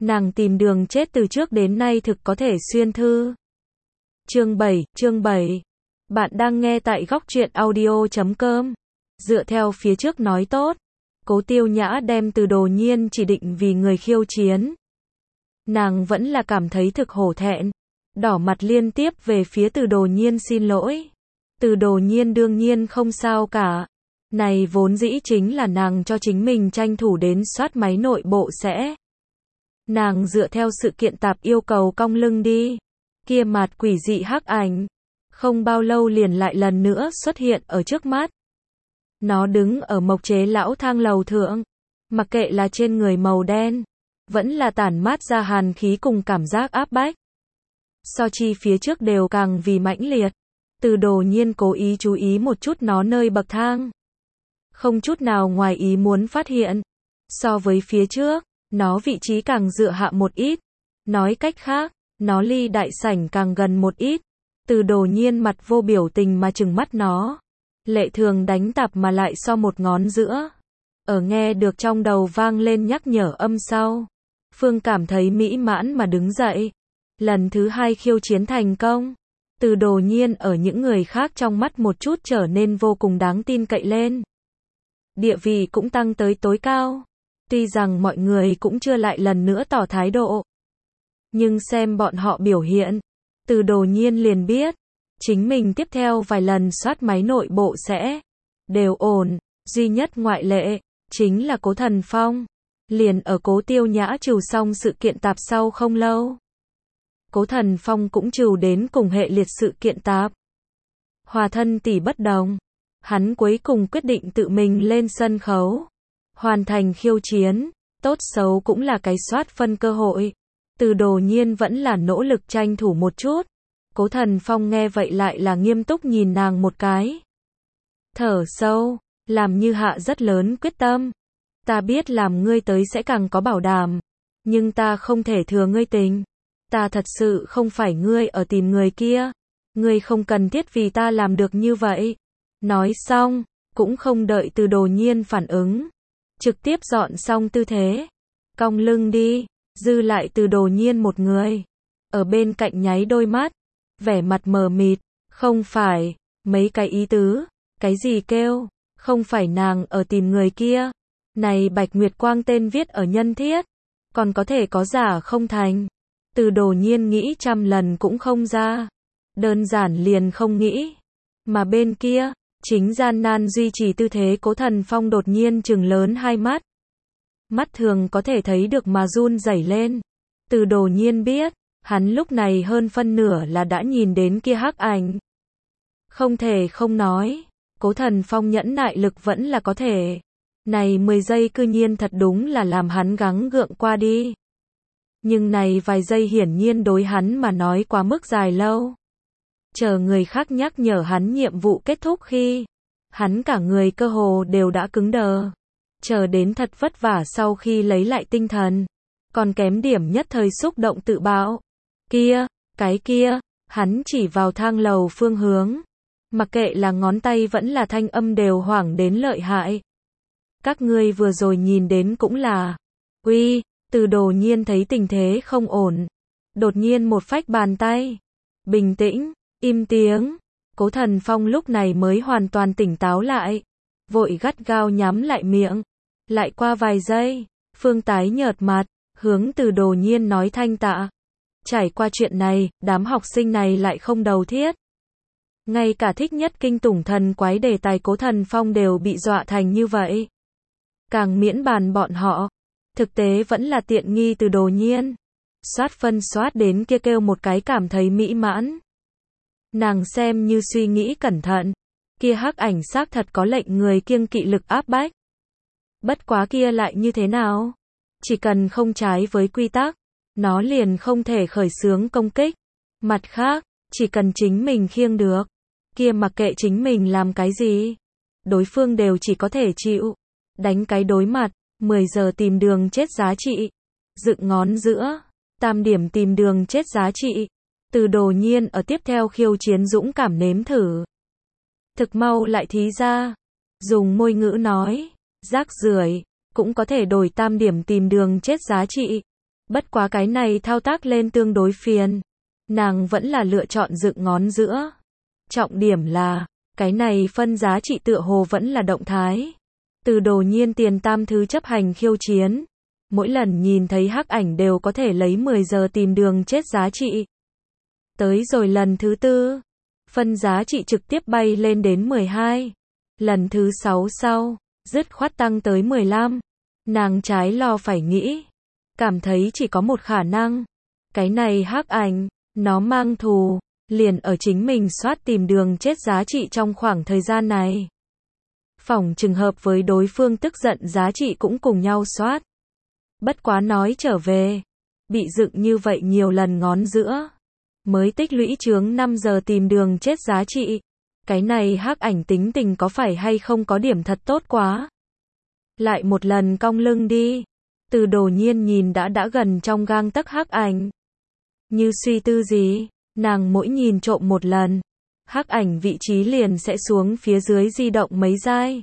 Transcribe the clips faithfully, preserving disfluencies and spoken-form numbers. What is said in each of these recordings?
Nàng tìm đường chết từ trước đến nay thực có thể xuyên thư. Chương bảy, chương bảy. Bạn đang nghe tại góc truyện audio chấm com. Dựa theo phía trước nói tốt, Cố Tiêu Nhã đem Từ Đồ Nhiên chỉ định vì người khiêu chiến. Nàng vẫn là cảm thấy thực hổ thẹn, đỏ mặt liên tiếp về phía Từ Đồ Nhiên xin lỗi. Từ Đồ Nhiên đương nhiên không sao cả. Này vốn dĩ chính là nàng cho chính mình tranh thủ đến soát máy nội bộ sẽ. Nàng dựa theo sự kiện tạp yêu cầu cong lưng đi. Kia mặt quỷ dị hắc ảnh, không bao lâu liền lại lần nữa xuất hiện ở trước mắt. Nó đứng ở mộc chế lão thang lầu thượng, mặc kệ là trên người màu đen, vẫn là tản mát ra hàn khí cùng cảm giác áp bách. So chi phía trước đều càng vì mãnh liệt. Từ Đồ Nhiên cố ý chú ý một chút nó nơi bậc thang. Không chút nào ngoài ý muốn phát hiện. So với phía trước, nó vị trí càng dựa hạ một ít. Nói cách khác, nó ly đại sảnh càng gần một ít. Từ Đồ Nhiên mặt vô biểu tình mà trừng mắt nó. Lệ thường đánh tạp mà lại so một ngón giữa. Ở nghe được trong đầu vang lên nhắc nhở âm sau. Phương cảm thấy mỹ mãn mà đứng dậy. Lần thứ hai khiêu chiến thành công. Từ Đồ Nhiên ở những người khác trong mắt một chút trở nên vô cùng đáng tin cậy lên. Địa vị cũng tăng tới tối cao. Tuy rằng mọi người cũng chưa lại lần nữa tỏ thái độ. Nhưng xem bọn họ biểu hiện, Từ Đồ Nhiên liền biết, chính mình tiếp theo vài lần soát máy nội bộ sẽ đều ổn, duy nhất ngoại lệ, chính là Cố Thần Phong. Liền ở Cố Tiêu Nhã trừ xong sự kiện tạp sau không lâu. Cố Thần Phong cũng trừ đến cùng hệ liệt sự kiện tạp. Hòa thân tỷ bất đồng. Hắn cuối cùng quyết định tự mình lên sân khấu. Hoàn thành khiêu chiến, tốt xấu cũng là cái soát phân cơ hội. Từ Đồ Nhiên vẫn là nỗ lực tranh thủ một chút. Cố Thần Phong nghe vậy lại là nghiêm túc nhìn nàng một cái. Thở sâu, làm như hạ rất lớn quyết tâm. Ta biết làm ngươi tới sẽ càng có bảo đảm. Nhưng ta không thể thừa ngươi tình. Ta thật sự không phải ngươi ở tìm người kia. Ngươi không cần thiết vì ta làm được như vậy. Nói xong, cũng không đợi Từ Đồ Nhiên phản ứng. Trực tiếp dọn xong tư thế. Cong lưng đi, dư lại Từ Đồ Nhiên một người. Ở bên cạnh nháy đôi mắt. Vẻ mặt mờ mịt, không phải, mấy cái ý tứ, cái gì kêu, không phải nàng ở tìm người kia. Này Bạch Nguyệt Quang tên viết ở nhân thiết, còn có thể có giả không thành. Từ Đồ Nhiên nghĩ trăm lần cũng không ra. Đơn giản liền không nghĩ. Mà bên kia, chính gian nan duy trì tư thế Cố Thần Phong đột nhiên trừng lớn hai mắt. Mắt thường có thể thấy được mà run rẩy lên. Từ Đồ Nhiên biết, hắn lúc này hơn phân nửa là đã nhìn đến kia hắc ảnh. Không thể không nói, Cố Thần Phong nhẫn nại lực vẫn là có thể. Này mười giây cư nhiên thật đúng là làm hắn gắng gượng qua đi. Nhưng này vài giây hiển nhiên đối hắn mà nói quá mức dài lâu. Chờ người khác nhắc nhở hắn nhiệm vụ kết thúc khi, hắn cả người cơ hồ đều đã cứng đờ. Chờ đến thật vất vả sau khi lấy lại tinh thần, còn kém điểm nhất thời xúc động tự bạo. Kia, cái kia, hắn chỉ vào thang lầu phương hướng. Mặc kệ là ngón tay vẫn là thanh âm đều hoảng đến lợi hại. Các ngươi vừa rồi nhìn đến cũng là. Uy, Từ Đồ Nhiên thấy tình thế không ổn. Đột nhiên một phách bàn tay. Bình tĩnh, im tiếng. Cố Thần Phong lúc này mới hoàn toàn tỉnh táo lại. Vội gắt gao nhắm lại miệng. Lại qua vài giây, Phương tái nhợt mặt, hướng Từ Đồ Nhiên nói thanh tạ. Trải qua chuyện này, đám học sinh này lại không đầu thiết. Ngay cả thích nhất kinh tủng thần quái đề tài Cố Thần Phong đều bị dọa thành như vậy. Càng miễn bàn bọn họ. Thực tế vẫn là tiện nghi Từ Đồ Nhiên. Soát phân soát đến kia kêu một cái cảm thấy mỹ mãn. Nàng xem như suy nghĩ cẩn thận. Kia hắc ảnh xác thật có lệnh người kiêng kỵ lực áp bách. Bất quá kia lại như thế nào? Chỉ cần không trái với quy tắc, nó liền không thể khởi xướng công kích. Mặt khác, chỉ cần chính mình khiêng được, kia mặc kệ chính mình làm cái gì, đối phương đều chỉ có thể chịu. Đánh cái đối mặt, mười giờ tìm đường chết giá trị. Dựng ngón giữa, tam điểm tìm đường chết giá trị. Từ Đồ Nhiên ở tiếp theo khiêu chiến dũng cảm nếm thử. Thực mau lại thí ra. Dùng môi ngữ nói, rác rưởi cũng có thể đổi tam điểm tìm đường chết giá trị. Bất quá cái này thao tác lên tương đối phiền. Nàng vẫn là lựa chọn dựng ngón giữa. Trọng điểm là, cái này phân giá trị tựa hồ vẫn là động thái. Từ Đồ Nhiên tiền tam thứ chấp hành khiêu chiến. Mỗi lần nhìn thấy hắc ảnh đều có thể lấy mười giờ tìm đường chết giá trị. Tới rồi lần thứ tư, phân giá trị trực tiếp bay lên đến mười hai. Lần thứ sáu sau, dứt khoát tăng tới mười lăm. Nàng trái lo phải nghĩ. Cảm thấy chỉ có một khả năng. Cái này hắc ảnh, nó mang thù, liền ở chính mình soát tìm đường chết giá trị trong khoảng thời gian này. Phỏng chừng hợp với đối phương tức giận giá trị cũng cùng nhau soát. Bất quá nói trở về, bị dựng như vậy nhiều lần ngón giữa, mới tích lũy chướng năm giờ tìm đường chết giá trị. Cái này hắc ảnh tính tình có phải hay không có điểm thật tốt quá. Lại một lần cong lưng đi. Từ Đồ Nhiên nhìn đã đã gần trong gang tấc hắc ảnh. Như suy tư gì, nàng mỗi nhìn trộm một lần, hắc ảnh vị trí liền sẽ xuống phía dưới di động mấy giai.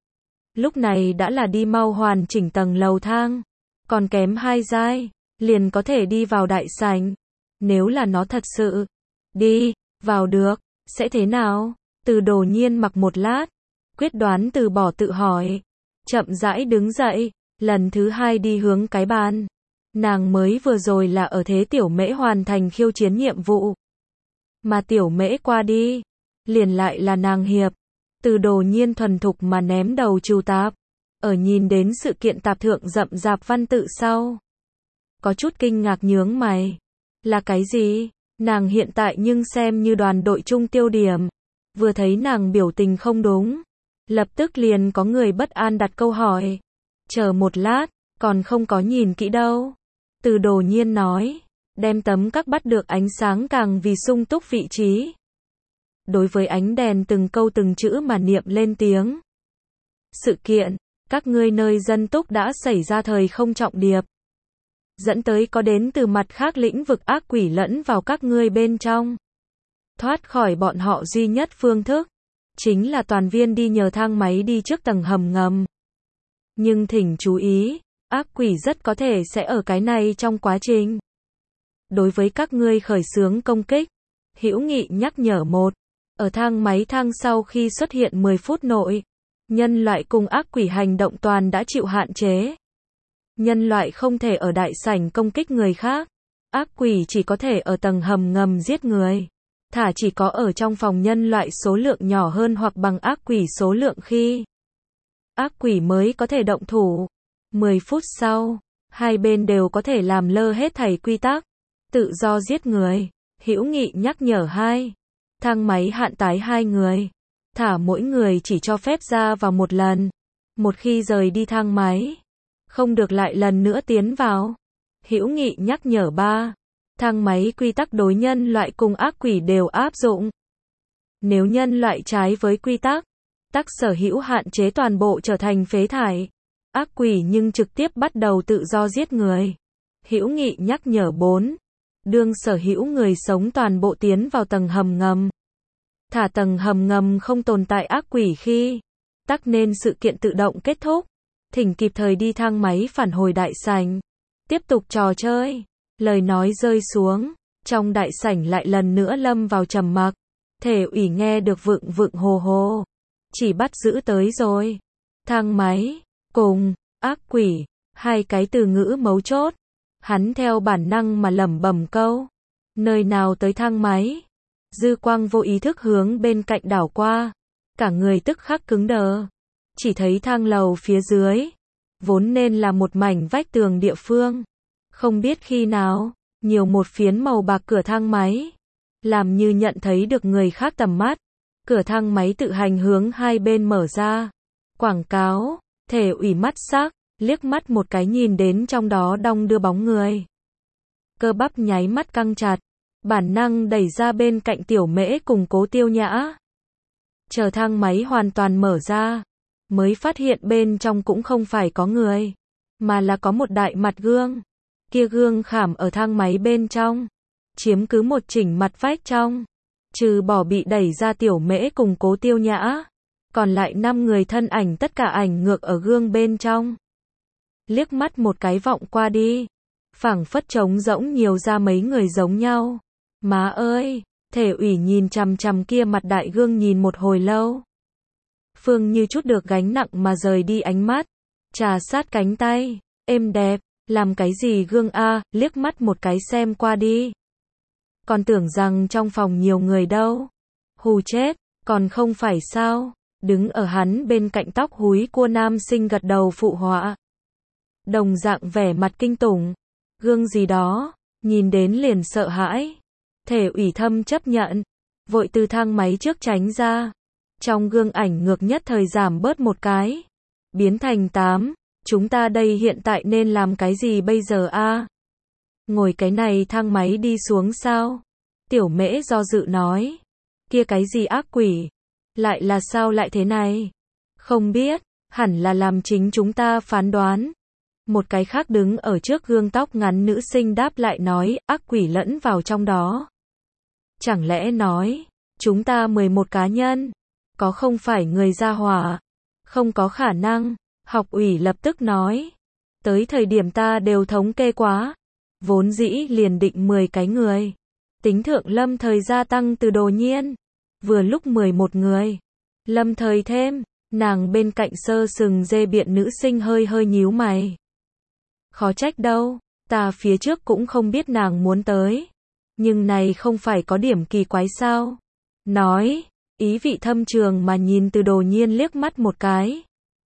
Lúc này đã là đi mau hoàn chỉnh tầng lầu thang, còn kém hai giai, liền có thể đi vào đại sảnh. Nếu là nó thật sự đi vào được, sẽ thế nào? Từ Đồ Nhiên mặc một lát, quyết đoán từ bỏ tự hỏi, chậm rãi đứng dậy, lần thứ hai đi hướng cái bàn. Nàng mới vừa rồi là ở thế tiểu mễ hoàn thành khiêu chiến nhiệm vụ. Mà tiểu mễ qua đi, liền lại là nàng hiệp. Từ Đồ Nhiên thuần thục mà ném đầu trừ tạp. Ở nhìn đến sự kiện tạp thượng rậm rạp văn tự sau. Có chút kinh ngạc nhướng mày. Là cái gì? Nàng hiện tại nhưng xem như đoàn đội chung tiêu điểm. Vừa thấy nàng biểu tình không đúng. Lập tức liền có người bất an đặt câu hỏi. Chờ một lát, còn không có nhìn kỹ đâu. Từ Đồ Nhiên nói, đem tấm các bắt được ánh sáng càng vì sung túc vị trí. Đối với ánh đèn từng câu từng chữ mà niệm lên tiếng. Sự kiện, các ngươi nơi dân túc đã xảy ra thời không trọng điệp. Dẫn tới có đến từ mặt khác lĩnh vực ác quỷ lẫn vào các ngươi bên trong. Thoát khỏi bọn họ duy nhất phương thức, chính là toàn viên đi nhờ thang máy đi trước tầng hầm ngầm. Nhưng thỉnh chú ý, ác quỷ rất có thể sẽ ở cái này trong quá trình. Đối với các ngươi khởi xướng công kích, hữu nghị nhắc nhở một. Ở thang máy thang sau khi xuất hiện mười phút nội, nhân loại cùng ác quỷ hành động toàn đã chịu hạn chế. Nhân loại không thể ở đại sảnh công kích người khác. Ác quỷ chỉ có thể ở tầng hầm ngầm giết người. Thả chỉ có ở trong phòng nhân loại số lượng nhỏ hơn hoặc bằng ác quỷ số lượng khi ác quỷ mới có thể động thủ. mười phút sau, hai bên đều có thể làm lơ hết thảy quy tắc. Tự do giết người. Hữu nghị nhắc nhở hai. Thang máy hạn tái hai người. Thả mỗi người chỉ cho phép ra vào một lần. Một khi rời đi thang máy, không được lại lần nữa tiến vào. Hữu nghị nhắc nhở ba. Thang máy quy tắc đối nhân loại cùng ác quỷ đều áp dụng. Nếu nhân loại trái với quy tắc, tắc sở hữu hạn chế toàn bộ trở thành phế thải. Ác quỷ nhưng trực tiếp bắt đầu tự do giết người. Hữu nghị nhắc nhở bốn. Đương sở hữu người sống toàn bộ tiến vào tầng hầm ngầm. Thả tầng hầm ngầm không tồn tại ác quỷ khi, tắc nên sự kiện tự động kết thúc. Thỉnh kịp thời đi thang máy phản hồi đại sảnh. Tiếp tục trò chơi. Lời nói rơi xuống, trong đại sảnh lại lần nữa lâm vào trầm mặc. Thể ủy nghe được vựng vựng hồ hồ. Chỉ bắt giữ tới rồi. Thang máy, cùng, ác quỷ, hai cái từ ngữ mấu chốt. Hắn theo bản năng mà lẩm bẩm câu. Nơi nào tới thang máy? Dư quang vô ý thức hướng bên cạnh đảo qua. Cả người tức khắc cứng đờ. Chỉ thấy thang lầu phía dưới. Vốn nên là một mảnh vách tường địa phương. Không biết khi nào, nhiều một phiến màu bạc cửa thang máy. Làm như nhận thấy được người khác tầm mắt. Cửa thang máy tự hành hướng hai bên mở ra. Quảng cáo, thể ủy mắt sắc, liếc mắt một cái nhìn đến trong đó đong đưa bóng người. Cơ bắp nháy mắt căng chặt. Bản năng đẩy ra bên cạnh tiểu mễ cùng Cố Tiêu Nhã. Chờ thang máy hoàn toàn mở ra, mới phát hiện bên trong cũng không phải có người, mà là có một đại mặt gương. Kia gương khảm ở thang máy bên trong, chiếm cứ một chỉnh mặt vách trong. Trừ bỏ bị đẩy ra tiểu mễ cùng Cố Tiêu Nhã, còn lại năm người thân ảnh tất cả ảnh ngược ở gương bên trong. Liếc mắt một cái vọng qua đi, phảng phất trống rỗng nhiều ra mấy người giống nhau. Má ơi, Thể ủy nhìn chằm chằm kia mặt đại gương nhìn một hồi lâu. Phương như chút được gánh nặng mà rời đi ánh mắt, trà sát cánh tay, êm đẹp, làm cái gì gương a, liếc mắt một cái xem qua đi. Còn tưởng rằng trong phòng nhiều người đâu. Hù chết, còn không phải sao, đứng ở hắn bên cạnh tóc húi cua nam sinh gật đầu phụ họa. Đồng dạng vẻ mặt kinh tủng, gương gì đó, nhìn đến liền sợ hãi. Thể ủy thâm chấp nhận, vội từ thang máy trước tránh ra. Trong gương ảnh ngược nhất thời giảm bớt một cái, biến thành tám, chúng ta đây hiện tại nên làm cái gì bây giờ a? Ngồi cái này thang máy đi xuống sao? Tiểu Mễ do dự nói, kia cái gì ác quỷ, lại là sao lại thế này? Không biết, hẳn là làm chính chúng ta phán đoán. Một cái khác đứng ở trước gương tóc ngắn nữ sinh đáp lại nói, ác quỷ lẫn vào trong đó. Chẳng lẽ nói, chúng ta mười một cá nhân, có không phải người ra hỏa? Không có khả năng, học ủy lập tức nói. Tới thời điểm ta đều thống kê quá, vốn dĩ liền định mười cái người. Tính thượng lâm thời gia tăng từ Đồ Nhiên, vừa lúc mười một người. Lâm thời thêm, nàng bên cạnh sơ sừng dê biện nữ sinh hơi hơi nhíu mày. Khó trách đâu, ta phía trước cũng không biết nàng muốn tới. Nhưng này không phải có điểm kỳ quái sao? Nói, ý vị thâm trường mà nhìn từ Đồ Nhiên liếc mắt một cái.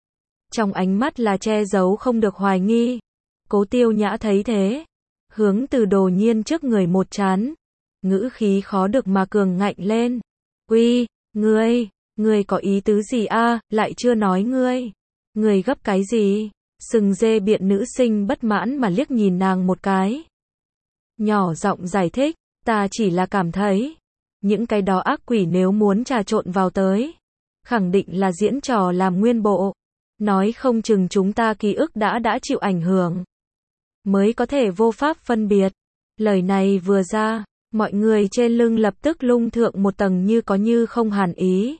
Trong ánh mắt là che giấu không được hoài nghi. Cố Tiêu Nhã thấy thế, hướng từ Đồ Nhiên trước người một chán, ngữ khí khó được mà cường ngạnh lên. Uy, ngươi, ngươi có ý tứ gì a, lại chưa nói ngươi. Ngươi gấp cái gì? Sừng dê biện nữ sinh bất mãn mà liếc nhìn nàng một cái. Nhỏ giọng giải thích, ta chỉ là cảm thấy, những cái đó ác quỷ nếu muốn trà trộn vào tới, khẳng định là diễn trò làm nguyên bộ. Nói không chừng chúng ta ký ức đã đã chịu ảnh hưởng, mới có thể vô pháp phân biệt. Lời này vừa ra, mọi người trên lưng lập tức lung thượng một tầng như có như không hàn ý.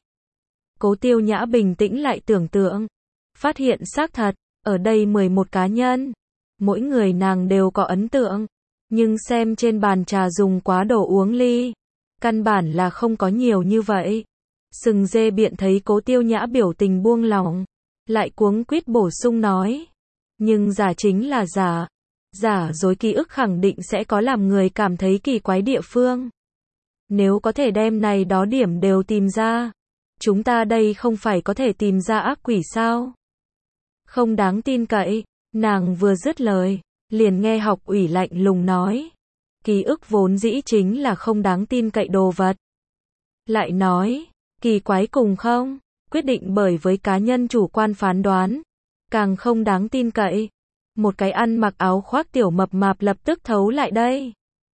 Cố Tiêu Nhã bình tĩnh lại tưởng tượng, phát hiện xác thật, ở đây mười một cá nhân, mỗi người nàng đều có ấn tượng, nhưng xem trên bàn trà dùng quá đồ uống ly, căn bản là không có nhiều như vậy. Sừng dê biện thấy Cố Tiêu Nhã biểu tình buông lỏng, lại cuống quýt bổ sung nói, nhưng giả chính là giả, giả dối ký ức khẳng định sẽ có làm người cảm thấy kỳ quái địa phương. Nếu có thể đem này đó điểm đều tìm ra, chúng ta đây không phải có thể tìm ra ác quỷ sao? Không đáng tin cậy. Nàng vừa dứt lời, liền nghe học ủy lạnh lùng nói, ký ức vốn dĩ chính là không đáng tin cậy đồ vật. Lại nói, kỳ quái cùng không, quyết định bởi với cá nhân chủ quan phán đoán, càng không đáng tin cậy. Một cái ăn mặc áo khoác tiểu mập mạp lập tức thấu lại đây.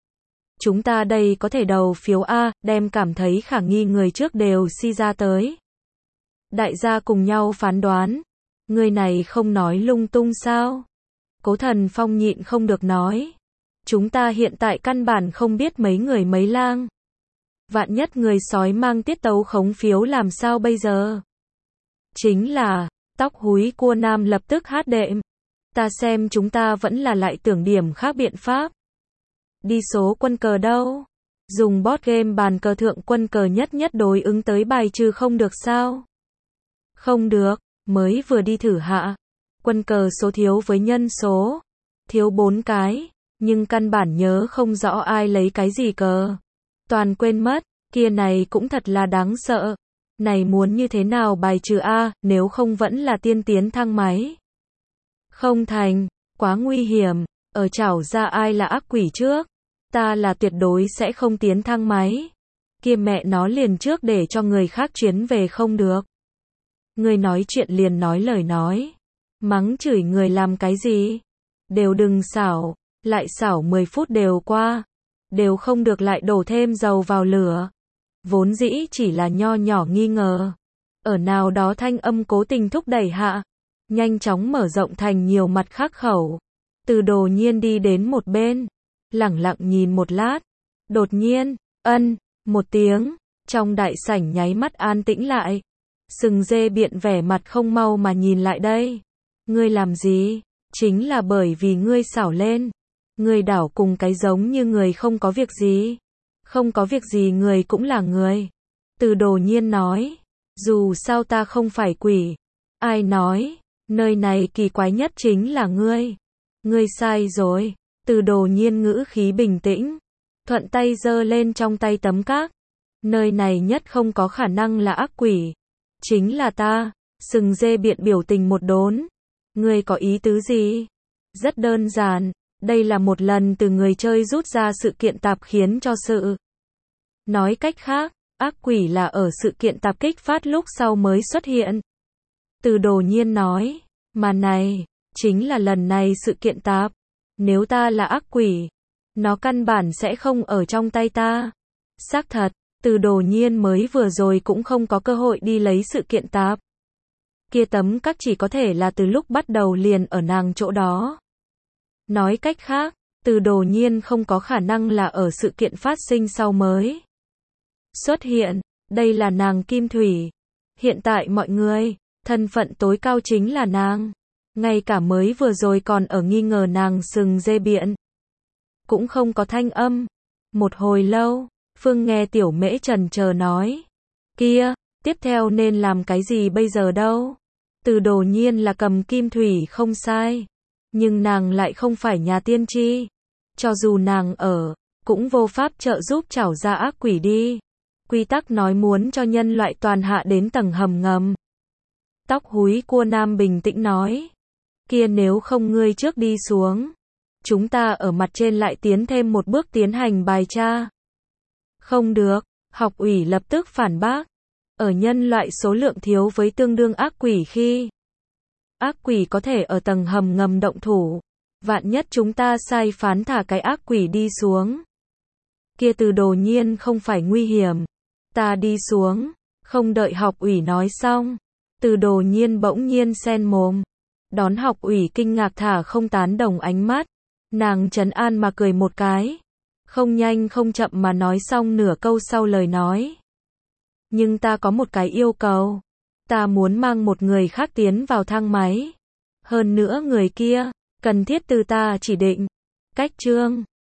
Chúng ta đây có thể đầu phiếu A, đem cảm thấy khả nghi người trước đều si ra tới. Đại gia cùng nhau phán đoán, người này không nói lung tung sao? Cố Thần Phong nhịn không được nói, chúng ta hiện tại căn bản không biết mấy người mấy lang. Vạn nhất người sói mang tiết tấu khống phiếu làm sao bây giờ? Chính là, tóc húi cua nam lập tức hát đệm. Ta xem chúng ta vẫn là lại tưởng điểm khác biện pháp. Đi số quân cờ đâu? Dùng board game bàn cờ thượng quân cờ nhất nhất đối ứng tới bài trừ không được sao? Không được, mới vừa đi thử hạ. Quân cờ số thiếu với nhân số. Thiếu bốn cái, nhưng căn bản nhớ không rõ ai lấy cái gì cờ. Toàn quên mất, kia này cũng thật là đáng sợ. Này muốn như thế nào bài trừ A, nếu không vẫn là tiên tiến thang máy. Không thành, quá nguy hiểm, ở chảo ra ai là ác quỷ trước. Ta là tuyệt đối sẽ không tiến thang máy. Kia mẹ nó liền trước để cho người khác chuyến về không được. Người nói chuyện liền nói lời nói. Mắng chửi người làm cái gì? Đều đừng xảo, lại xảo mười phút đều qua. Đều không được lại đổ thêm dầu vào lửa. Vốn dĩ chỉ là nho nhỏ nghi ngờ. Ở nào đó thanh âm cố tình thúc đẩy hạ. Nhanh chóng mở rộng thành nhiều mặt khác khẩu. Từ Đồ Nhiên đi đến một bên. Lẳng lặng nhìn một lát. Đột nhiên, ân, một tiếng. Trong đại sảnh nháy mắt an tĩnh lại. Sừng dê biện vẻ mặt không mau mà nhìn lại đây. Ngươi làm gì? Chính là bởi vì ngươi xảo lên. Người đảo cùng cái giống như người không có việc gì. Không có việc gì người cũng là người. Từ Đồ Nhiên nói. Dù sao ta không phải quỷ. Ai nói, nơi này kỳ quái nhất chính là ngươi. Ngươi sai rồi. Từ Đồ Nhiên ngữ khí bình tĩnh. Thuận tay giơ lên trong tay tấm các. Nơi này nhất không có khả năng là ác quỷ. Chính là ta. Sừng dê biện biểu tình một đốn. Ngươi có ý tứ gì? Rất đơn giản. Đây là một lần từ người chơi rút ra sự kiện tạp khiến cho sự. Nói cách khác, ác quỷ là ở sự kiện tạp kích phát lúc sau mới xuất hiện. Từ Đồ Nhiên nói, mà này, chính là lần này sự kiện tạp. Nếu ta là ác quỷ, nó căn bản sẽ không ở trong tay ta. Xác thật, Từ Đồ Nhiên mới vừa rồi cũng không có cơ hội đi lấy sự kiện tạp. Kia tấm các chỉ có thể là từ lúc bắt đầu liền ở nàng chỗ đó. Nói cách khác, Từ Đồ Nhiên không có khả năng là ở sự kiện phát sinh sau mới xuất hiện. Đây là nàng Kim Thủy. Hiện tại mọi người, thân phận tối cao chính là nàng. Ngay cả mới vừa rồi còn ở nghi ngờ nàng sừng dê biện. Cũng không có thanh âm. Một hồi lâu, Phương nghe Tiểu Mễ chần chờ nói. Kia, tiếp theo nên làm cái gì bây giờ đâu? Từ Đồ Nhiên là cầm Kim Thủy không sai. Nhưng nàng lại không phải nhà tiên tri. Cho dù nàng ở, cũng vô pháp trợ giúp trảo ra ác quỷ đi. Quy tắc nói muốn cho nhân loại toàn hạ đến tầng hầm ngầm. Tóc húi cua nam bình tĩnh nói. Kia nếu không ngươi trước đi xuống. Chúng ta ở mặt trên lại tiến thêm một bước tiến hành bài tra. Không được, học ủy lập tức phản bác. Ở nhân loại số lượng thiếu với tương đương ác quỷ khi. Ác quỷ có thể ở tầng hầm ngầm động thủ. Vạn nhất chúng ta sai phán thả cái ác quỷ đi xuống. Kia Từ Đồ Nhiên không phải nguy hiểm. Ta đi xuống. Không đợi học ủy nói xong. Từ Đồ Nhiên bỗng nhiên sen mồm. Đón học ủy kinh ngạc thả không tán đồng ánh mắt. Nàng trấn an mà cười một cái. Không nhanh không chậm mà nói xong nửa câu sau lời nói. Nhưng ta có một cái yêu cầu. Ta muốn mang một người khác tiến vào thang máy. Hơn nữa người kia, cần thiết từ ta chỉ định. Cách chương